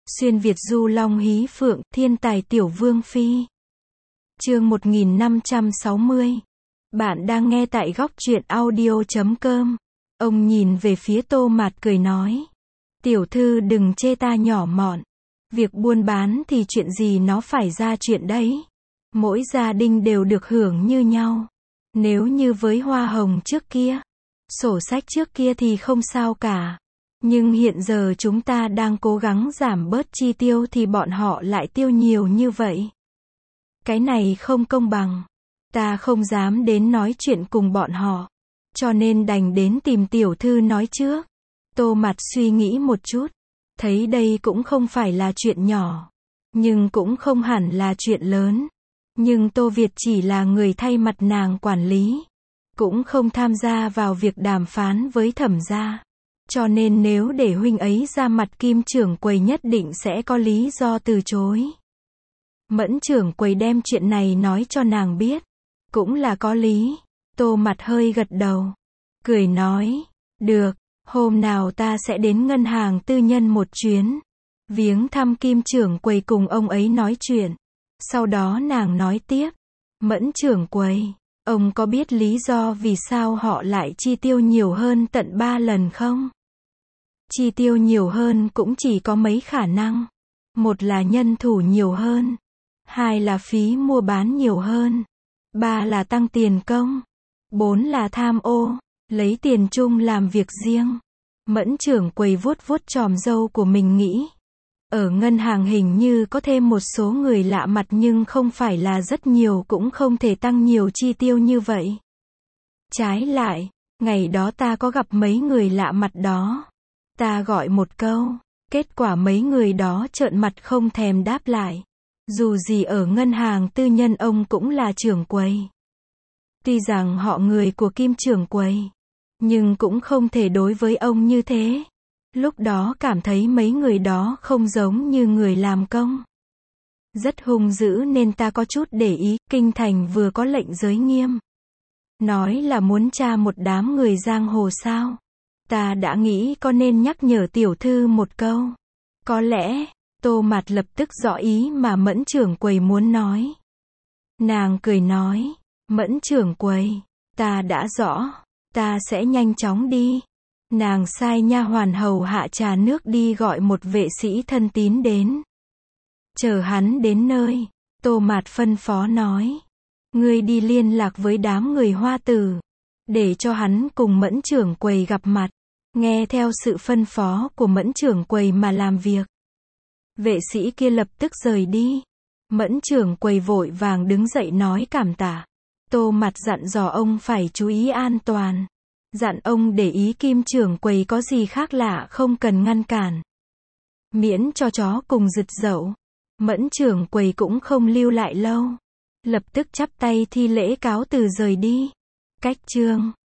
Xuyên Việt du long hí phượng, thiên tài tiểu vương phi. Chương 1560. Bạn đang nghe tại góc truyện audio.com. Ông nhìn về phía Tô Mạt cười nói. Tiểu thư đừng chê ta nhỏ mọn. Việc buôn bán thì chuyện gì nó phải ra chuyện đấy. Mỗi gia đình đều được hưởng như nhau. Nếu như với hoa hồng trước kia, sổ sách trước kia thì không sao cả. Nhưng hiện giờ chúng ta đang cố gắng giảm bớt chi tiêu thì bọn họ lại tiêu nhiều như vậy. Cái này không công bằng. Ta không dám đến nói chuyện cùng bọn họ. Cho nên đành đến tìm tiểu thư nói trước. Tô Mạt suy nghĩ một chút. Thấy đây cũng không phải là chuyện nhỏ. Nhưng cũng không hẳn là chuyện lớn. Nhưng Tô Việt chỉ là người thay mặt nàng quản lý. Cũng không tham gia vào việc đàm phán với Thẩm gia. Cho nên nếu để huynh ấy ra mặt, Kim trưởng quầy nhất định sẽ có lý do từ chối. Mẫn trưởng quầy đem chuyện này nói cho nàng biết. Cũng là có lý. Tô Mạt hơi gật đầu. Cười nói. Được, hôm nào ta sẽ đến ngân hàng tư nhân một chuyến. Viếng thăm Kim trưởng quầy cùng ông ấy nói chuyện. Sau đó nàng nói tiếp. Mẫn trưởng quầy, ông có biết lý do vì sao họ lại chi tiêu nhiều hơn tận 3 lần không? Chi tiêu nhiều hơn cũng chỉ có mấy khả năng. Một là nhân thủ nhiều hơn. Hai là phí mua bán nhiều hơn. Ba là tăng tiền công. 4 là tham ô, lấy tiền chung làm việc riêng. Mẫn trưởng quầy vuốt vuốt chòm râu của mình nghĩ. Ở ngân hàng hình như có thêm một số người lạ mặt nhưng không phải là rất nhiều, cũng không thể tăng nhiều chi tiêu như vậy. Trái lại, ngày đó ta có gặp mấy người lạ mặt đó. Ta gọi một câu, kết quả mấy người đó trợn mặt không thèm đáp lại. Dù gì ở ngân hàng tư nhân ông cũng là trưởng quầy. Tuy rằng họ người của Kim trưởng quầy, nhưng cũng không thể đối với ông như thế. Lúc đó cảm thấy mấy người đó không giống như người làm công. Rất hung dữ nên ta có chút để ý. Kinh thành vừa có lệnh giới nghiêm. Nói là muốn tra một đám người giang hồ sao. Ta đã nghĩ có nên nhắc nhở tiểu thư một câu. Có lẽ, Tô Mạt lập tức rõ ý mà Mẫn trưởng quầy muốn nói. Nàng cười nói, Mẫn trưởng quầy, ta đã rõ, ta sẽ nhanh chóng đi. Nàng sai nha hoàn hầu hạ trà nước đi gọi một vệ sĩ thân tín đến. Chờ hắn đến nơi, Tô Mạt phân phó nói. Ngươi đi liên lạc với đám người Hoa Tử. Để cho hắn cùng Mẫn trưởng quầy gặp mặt. Nghe theo sự phân phó của Mẫn trưởng quầy mà làm việc. Vệ sĩ kia lập tức rời đi. Mẫn trưởng quầy vội vàng đứng dậy nói cảm tạ. Tô Mạt dặn dò ông phải chú ý an toàn. Dặn ông để ý Kim trưởng quầy có gì khác lạ không cần ngăn cản. Miễn cho chó cùng rực dậu. Mẫn trưởng quầy cũng không lưu lại lâu. Lập tức chắp tay thi lễ cáo từ rời đi. Cách chương